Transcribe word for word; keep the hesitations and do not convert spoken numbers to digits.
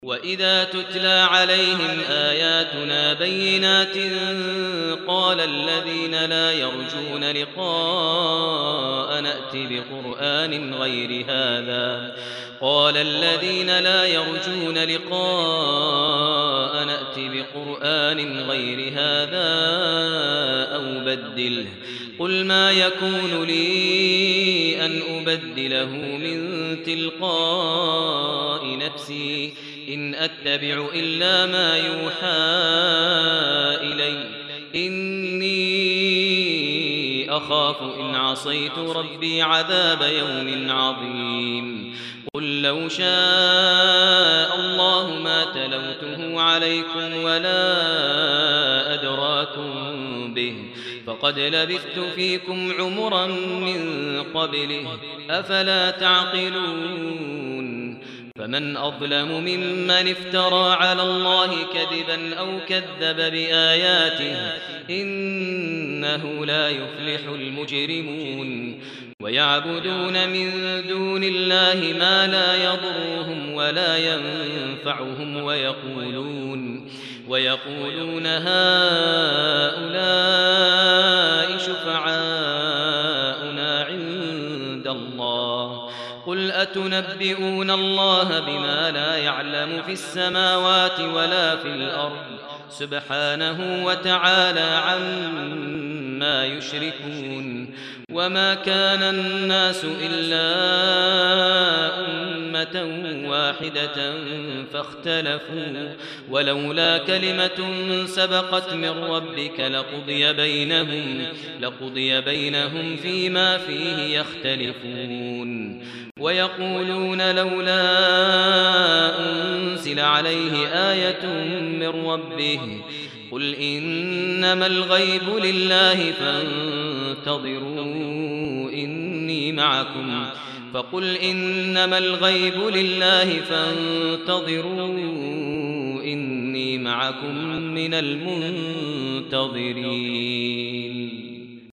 وإذا تتلى عليهم آياتنا بينات قال الذين لا يرجون لقاء نأت بقرآن غير هذا قال الذين لا يرجون لقاء نأت بقرآن غير هذا أو بدله قل ما يكون لي أن أبدله من تلقاء نفسي إن أتبع إلا ما يوحى إلي إني أخاف إن عصيت ربي عذاب يوم عظيم قل لو شاء الله ما تلوته عليكم ولا أدراكم به فقد لبثت فيكم عمرا من قبله أفلا تعقلون فمن أظلم ممن افترى على الله كذبا أو كذب بآياته إنه لا يفلح المجرمون ويعبدون من دون الله ما لا يضرهم ولا ينفعهم ويقولون ويقولون هؤلاء شفعاؤنا عند الله قل أتنبئون الله بما لا يعلم في السماوات ولا في الأرض سبحانه وتعالى عما يشركون وما كان الناس إلا أمة واحدة فاختلفوا ولولا كلمة سبقت من ربك لقضي بينهم لقضي بينهم فيما فيه يختلفون ويقولون لولا أنزل عليه آية من ربه قل إنما الغيب لله فانتظروا إني معكم فقل إنما الغيب لله فانتظروا إني معكم من المنتظرين